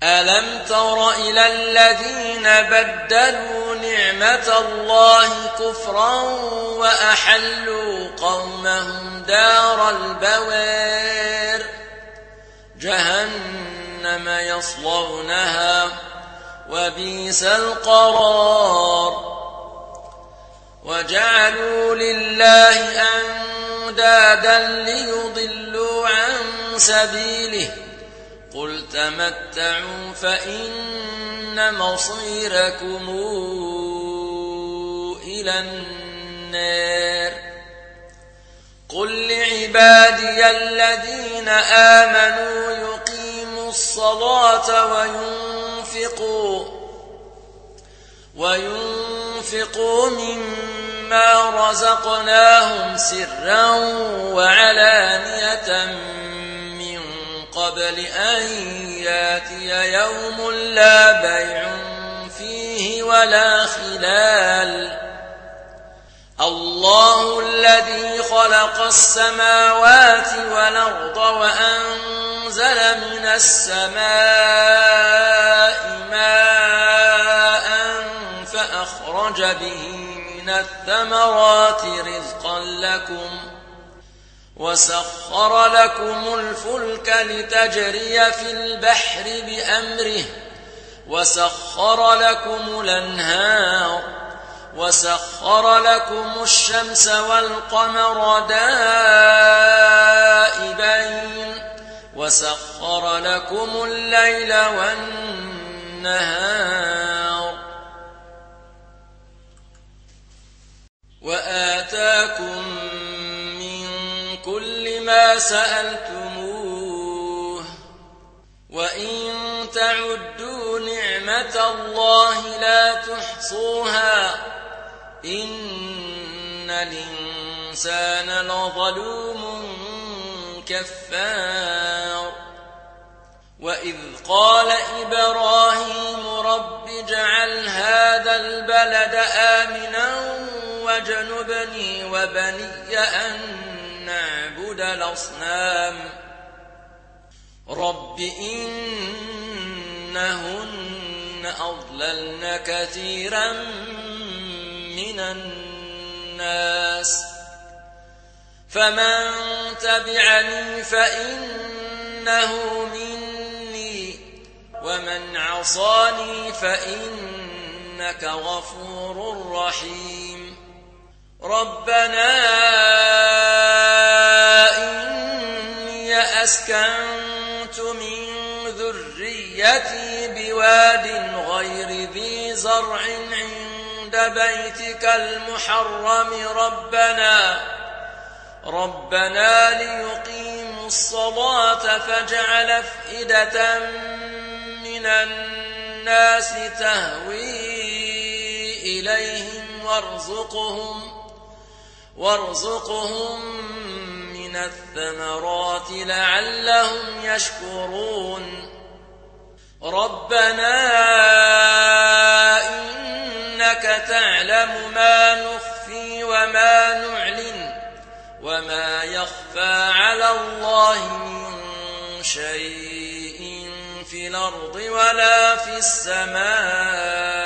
ألم تر إلى الذين بدلوا نعمة الله كفرا وأحلوا قومهم دار البوار جهنم يصلونها وبئس القرار وجعلوا لله أندادا ليضلوا عن سبيله قل تمتعوا فإن مصيركم إلى النار قل لعبادي الذين آمنوا يقيموا الصلاة وينفقوا مما رزقناهم سرا وعلانية من قبل أن ياتي يوم لا بيع فيه ولا خلال الله الذي خلق السماوات والأرض وأنزل من السماء ماء فأخرج به من الثمرات رزقا لكم وسخر لكم الفلك لتجري في البحر بأمره وسخر لكم الأنهار وسخر لكم الشمس والقمر دائبين وسخر لكم الليل والنهار وآتاكم من كل ما سألتموه وإن تعدوا نعمة الله لا تحصوها إن الإنسان لظلوم كفار وإذ قال إبراهيم رب اجعل هذا البلد آمنا واجنبني وبني أن نعبد الأصنام رب إنهن أضللن كثيرا من الناس فمن تبعني فإنه مني ومن عصاني فإنك غفور رحيم ربنا إني أسكنت من ذريتي بواد غير ذي زرع عند بيتك المحرم ربنا ليقيموا الصلاة فاجعل أفئدة من الناس تهوي إليهم وارزقهم من الثمرات لعلهم يشكرون ربنا إنك تعلم ما نخفي وما نعلن وما يخفى على الله من شيء في الأرض ولا في السماء